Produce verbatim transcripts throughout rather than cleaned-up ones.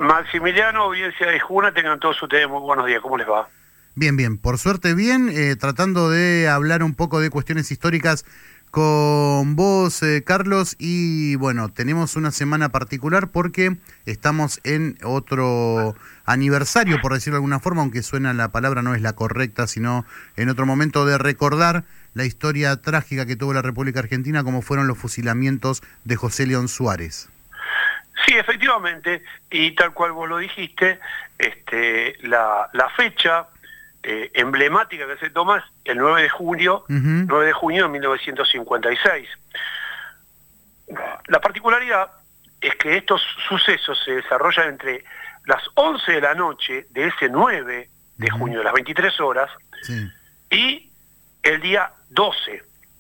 Maximiliano, audiencia de Juna, tengan todos ustedes muy buenos días. ¿Cómo les va? Bien, bien. Por suerte bien, eh, tratando de hablar un poco de cuestiones históricas con vos, eh, Carlos, y bueno, tenemos una semana particular porque estamos en otro aniversario, por decirlo de alguna forma, aunque suena la palabra no es la correcta, sino en otro momento de recordar la historia trágica que tuvo la República Argentina, como fueron los fusilamientos de José León Suárez. Sí, efectivamente, y tal cual vos lo dijiste, este, la, la fecha eh, emblemática que se toma es el nueve de junio, uh-huh. nueve de junio de mil novecientos cincuenta y seis. La particularidad es que estos sucesos se desarrollan entre las once de la noche de ese nueve de uh-huh. junio, de las veintitrés horas, sí. y el día doce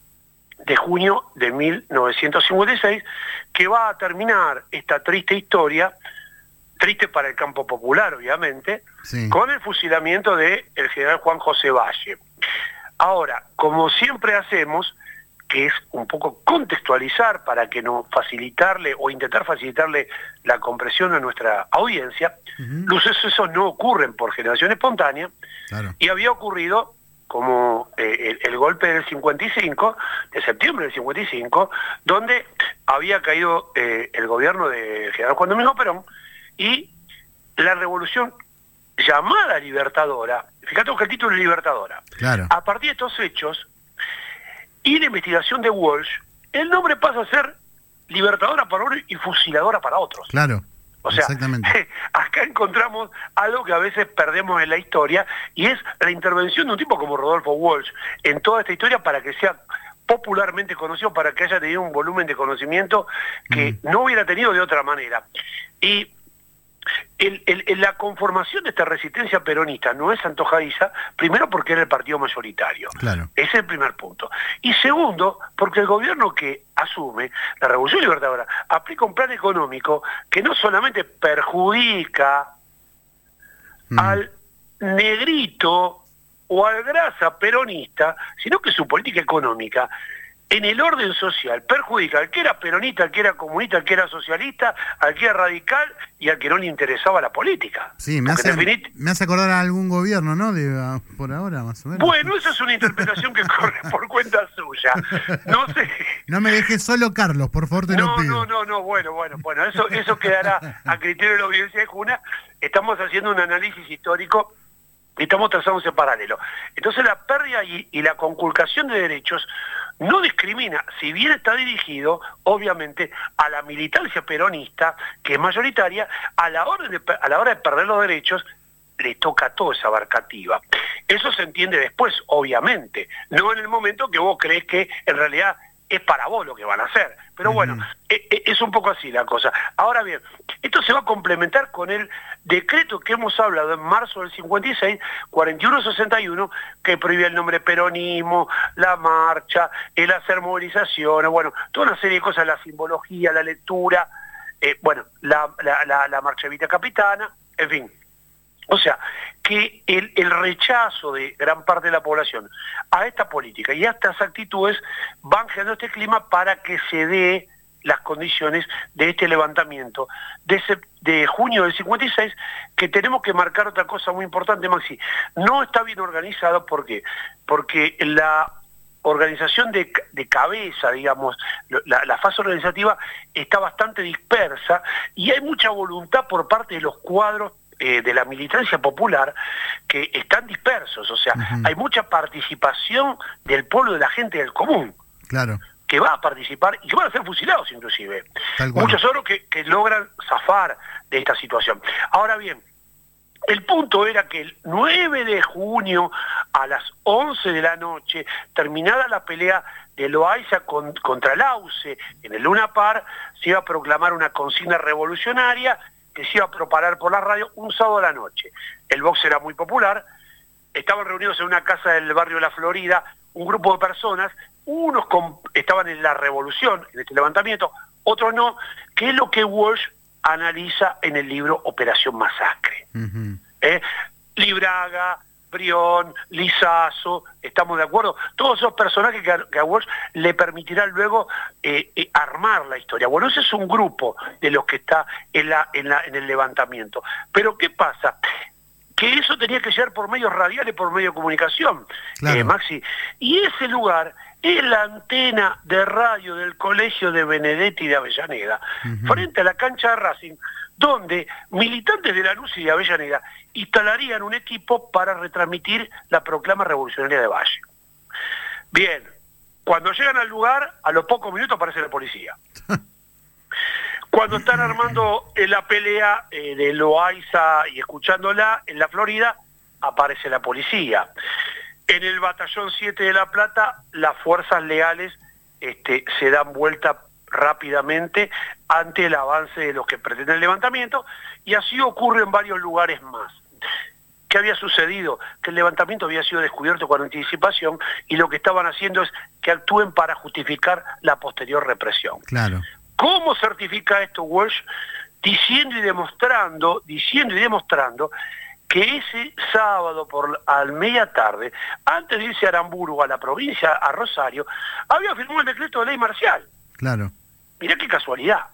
de junio de mil novecientos cincuenta y seis, que va a terminar esta triste historia, triste para el campo popular, obviamente, sí. con el fusilamiento del general Juan José Valle. Ahora, como siempre hacemos, que es un poco contextualizar para que no facilitarle o intentar facilitarle la comprensión a nuestra audiencia, uh-huh. los sucesos no ocurren por generación espontánea, claro. y había ocurrido como eh, el, el golpe del cincuenta y cinco, de septiembre del cincuenta y cinco, donde había caído eh, el gobierno del general Juan Domingo Perón, y la revolución llamada Libertadora, fíjate que el título es Libertadora, claro. a partir de estos hechos, y la investigación de Walsh, el nombre pasa a ser Libertadora para unos y Fusiladora para otros. Claro. O sea, acá encontramos algo que a veces perdemos en la historia, y es la intervención de un tipo como Rodolfo Walsh en toda esta historia para que sea popularmente conocido, para que haya tenido un volumen de conocimiento que mm. no hubiera tenido de otra manera. Y el, el, el, la conformación de esta resistencia peronista no es antojadiza, primero porque era el partido mayoritario. Claro. Ese es el primer punto. Y segundo, porque el gobierno que asume, la Revolución Libertadora, aplica un plan económico que no solamente perjudica mm. al negrito o al grasa peronista, sino que su política económica en el orden social perjudica al que era peronista, al que era comunista, al que era socialista, al que era radical y al que no le interesaba la política. Sí, me hace, definit... me hace acordar a algún gobierno, ¿no? De, uh, por ahora, más o menos. Bueno, esa es una interpretación que corre por cuenta suya. No sé. No me dejes solo, Carlos, por favor, te no, lo pido. No, no, no, bueno, bueno, bueno, eso, eso quedará a criterio de la audiencia de Juna. Estamos haciendo un análisis histórico y estamos trazando ese paralelo. Entonces la pérdida y, y la conculcación de derechos no discrimina, si bien está dirigido, obviamente, a la militancia peronista, que es mayoritaria, a la hora de, a la hora de perder los derechos, le toca toda esa abarcativa. Eso se entiende después, obviamente, no en el momento que vos crees que en realidad es para vos lo que van a hacer. Pero bueno, uh-huh. es un poco así la cosa. Ahora bien, esto se va a complementar con el decreto que hemos hablado en marzo del cincuenta y seis, cuarenta y uno sesenta y uno, que prohibía el nombre peronismo, la marcha, el hacer movilizaciones, bueno, toda una serie de cosas, la simbología, la lectura, eh, bueno, la, la, la, la marcha Vita Capitana, en fin. O sea, que el, el rechazo de gran parte de la población a esta política y a estas actitudes van generando este clima para que se dé las condiciones de este levantamiento de, ese, de junio del cincuenta y seis, que tenemos que marcar otra cosa muy importante, Maxi. No está bien organizado, ¿por qué? Porque la organización de, de cabeza, digamos, la, la fase organizativa está bastante dispersa y hay mucha voluntad por parte de los cuadros Eh, de la militancia popular que están dispersos, o sea, uh-huh. hay mucha participación del pueblo, de la gente del común, claro, que va a participar y que van a ser fusilados inclusive. Muchos otros que, que logran zafar de esta situación. Ahora bien, el punto era que el nueve de junio a las once de la noche, terminada la pelea de Loaiza con, contra el Auce en el Luna Par, se iba a proclamar una consigna revolucionaria que se iba a propagar por la radio un sábado a la noche. El box era muy popular, estaban reunidos en una casa del barrio de La Florida, un grupo de personas, unos con, estaban en la revolución, en este levantamiento, otros no, que es lo que Walsh analiza en el libro Operación Masacre. Uh-huh. ¿Eh? Libraga, Brión, Lizazo, ¿estamos de acuerdo? Todos esos personajes que a, que a Walsh le permitirán luego eh, eh, armar la historia. Bueno, ese es un grupo de los que está en, la, en, la, en el levantamiento. Pero ¿qué pasa? Que eso tenía que llegar por medios radiales, por medio de comunicación, claro. eh, Maxi. Y ese lugar es la antena de radio del Colegio de Benedetti de Avellaneda, uh-huh. frente a la cancha de Racing, donde militantes de Lanús y de Avellaneda instalarían un equipo para retransmitir la proclama revolucionaria de Valle. Bien, cuando llegan al lugar, a los pocos minutos aparece la policía. Cuando están armando eh, la pelea eh, de Loaiza y escuchándola en la Florida, aparece la policía. En el batallón siete de La Plata, las fuerzas leales este, se dan vuelta rápidamente ante el avance de los que pretenden el levantamiento, y así ocurre en varios lugares más. ¿Qué había sucedido? Que el levantamiento había sido descubierto con anticipación, y lo que estaban haciendo es que actúen para justificar la posterior represión. Claro. ¿Cómo certifica esto Walsh? Diciendo y demostrando, diciendo y demostrando que ese sábado por al media tarde, antes de irse a Aramburgo, a la provincia, a Rosario, había firmado el decreto de ley marcial. Claro. Mirá qué casualidad.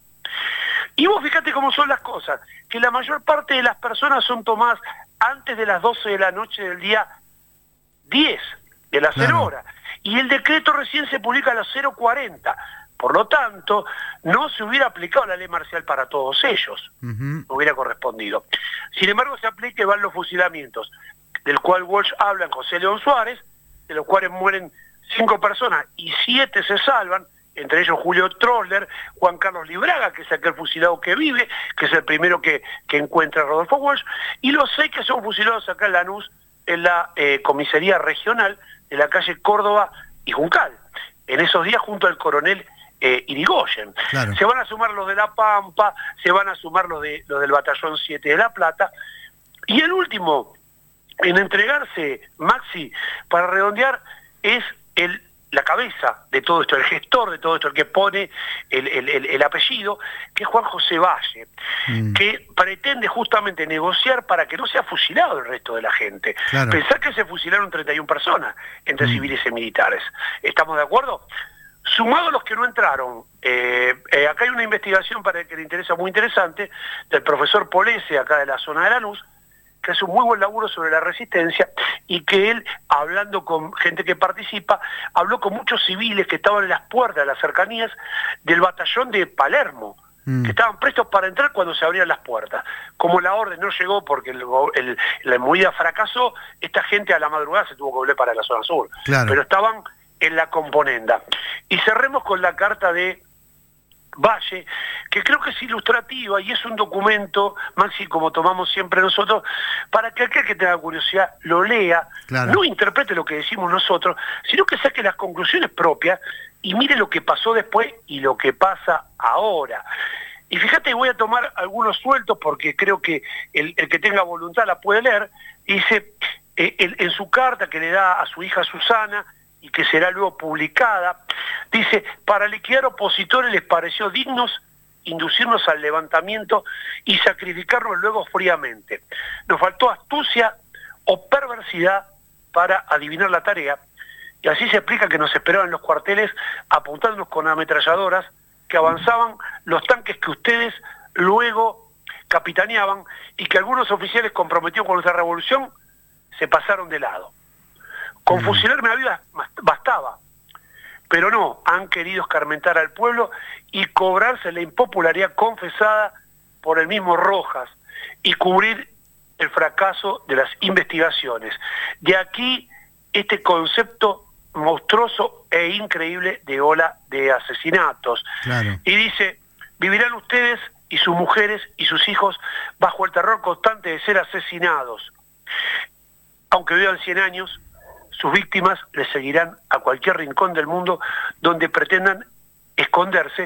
Y vos fíjate cómo son las cosas, que la mayor parte de las personas son tomadas antes de las doce de la noche del día diez, de las claro. cero horas, y el decreto recién se publica a las cero cuarenta. Por lo tanto, no se hubiera aplicado la ley marcial para todos ellos, uh-huh. no hubiera correspondido. Sin embargo, se aplica y van los fusilamientos, del cual Walsh habla en José León Suárez, de los cuales mueren cinco personas y siete se salvan, entre ellos Julio Trosler, Juan Carlos Libraga, que es aquel fusilado que vive, que es el primero que, que encuentra a Rodolfo Walsh, y los seis que son fusilados acá en Lanús, en la eh, comisaría regional de la calle Córdoba y Juncal, en esos días junto al coronel Eh, Irigoyen. Claro. Se van a sumar los de La Pampa, se van a sumar los, de, los del batallón siete de La Plata, y el último en entregarse, Maxi, para redondear, es el, la cabeza de todo esto, el gestor de todo esto, el que pone el, el, el, el apellido, que es Juan José Valle, mm. que pretende justamente negociar para que no sea fusilado el resto de la gente. Claro. Pensar que se fusilaron treinta y una personas entre mm. civiles y militares. ¿Estamos de acuerdo? Sumado a los que no entraron, eh, eh, acá hay una investigación para el que le interesa muy interesante, del profesor Polese, acá de la zona de Lanús, que hace un muy buen laburo sobre la resistencia, y que él, hablando con gente que participa, habló con muchos civiles que estaban en las puertas de las cercanías del batallón de Palermo, mm. que estaban prestos para entrar cuando se abrían las puertas. Como la orden no llegó porque el, el, la movida fracasó, esta gente a la madrugada se tuvo que volver para la zona sur. Claro. Pero estaban en la componenda. Y cerremos con la carta de Valle, que creo que es ilustrativa y es un documento, Maxi, como tomamos siempre nosotros, para que aquel que tenga curiosidad lo lea, claro. no interprete lo que decimos nosotros, sino que saque las conclusiones propias y mire lo que pasó después y lo que pasa ahora. Y fíjate, voy a tomar algunos sueltos porque creo que el, el que tenga voluntad la puede leer. Dice, eh, en, en su carta que le da a su hija Susana, y que será luego publicada, dice, para liquidar opositores les pareció dignos inducirnos al levantamiento y sacrificarnos luego fríamente. Nos faltó astucia o perversidad para adivinar la tarea, y así se explica que nos esperaban en los cuarteles apuntándonos con ametralladoras, que avanzaban los tanques que ustedes luego capitaneaban, y que algunos oficiales comprometidos con nuestra revolución se pasaron de lado. Con fusilarme a vida bastaba, pero no, han querido escarmentar al pueblo y cobrarse la impopularidad confesada por el mismo Rojas y cubrir el fracaso de las investigaciones. De aquí este concepto monstruoso e increíble de ola de asesinatos. Claro. Y dice, vivirán ustedes y sus mujeres y sus hijos bajo el terror constante de ser asesinados. Aunque vivan cien años, sus víctimas les seguirán a cualquier rincón del mundo donde pretendan esconderse.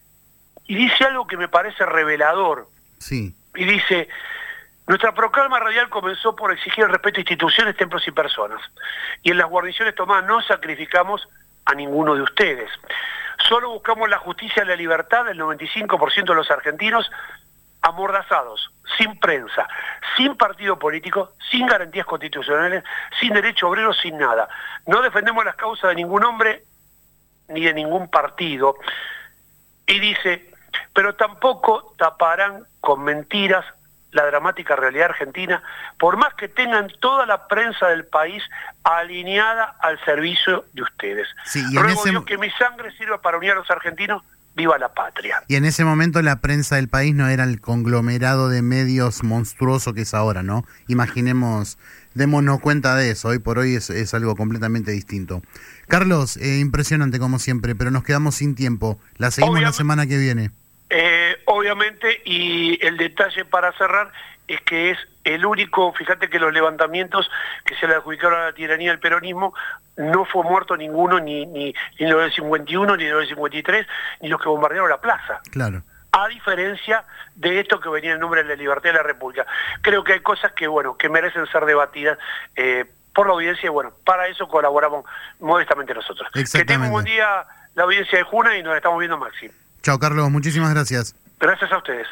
Y dice algo que me parece revelador. Sí. Y dice, nuestra proclama radial comenzó por exigir el respeto a instituciones, templos y personas. Y en las guarniciones tomadas no sacrificamos a ninguno de ustedes. Solo buscamos la justicia y la libertad del noventa y cinco por ciento de los argentinos amordazados, sin prensa, sin partido político, sin garantías constitucionales, sin derecho obrero, sin nada. No defendemos las causas de ningún hombre ni de ningún partido. Y dice, pero tampoco taparán con mentiras la dramática realidad argentina, por más que tengan toda la prensa del país alineada al servicio de ustedes. Sí, y en Ruego ese... Dios que mi sangre sirva para unir a los argentinos. ¡Viva la patria! Y en ese momento la prensa del país no era el conglomerado de medios monstruoso que es ahora, ¿no? Imaginemos, démonos cuenta de eso, hoy por hoy es, es algo completamente distinto. Carlos, eh, impresionante como siempre, pero nos quedamos sin tiempo. La seguimos Obviamente, la semana que viene. Eh, obviamente, y el detalle para cerrar es que es el único, fíjate que los levantamientos que se le adjudicaron a la tiranía del peronismo, no fue muerto ninguno, ni, ni, ni los del cincuenta y uno, ni los del cincuenta y tres, ni los que bombardearon la plaza. Claro. A diferencia de esto que venía en nombre de la libertad de la República. Creo que hay cosas que, bueno, que merecen ser debatidas eh, por la audiencia, y bueno, para eso colaboramos modestamente nosotros. Que tenga un buen día la audiencia de Juna y nos estamos viendo, Maxi. Chao, Carlos, muchísimas gracias. Gracias a ustedes.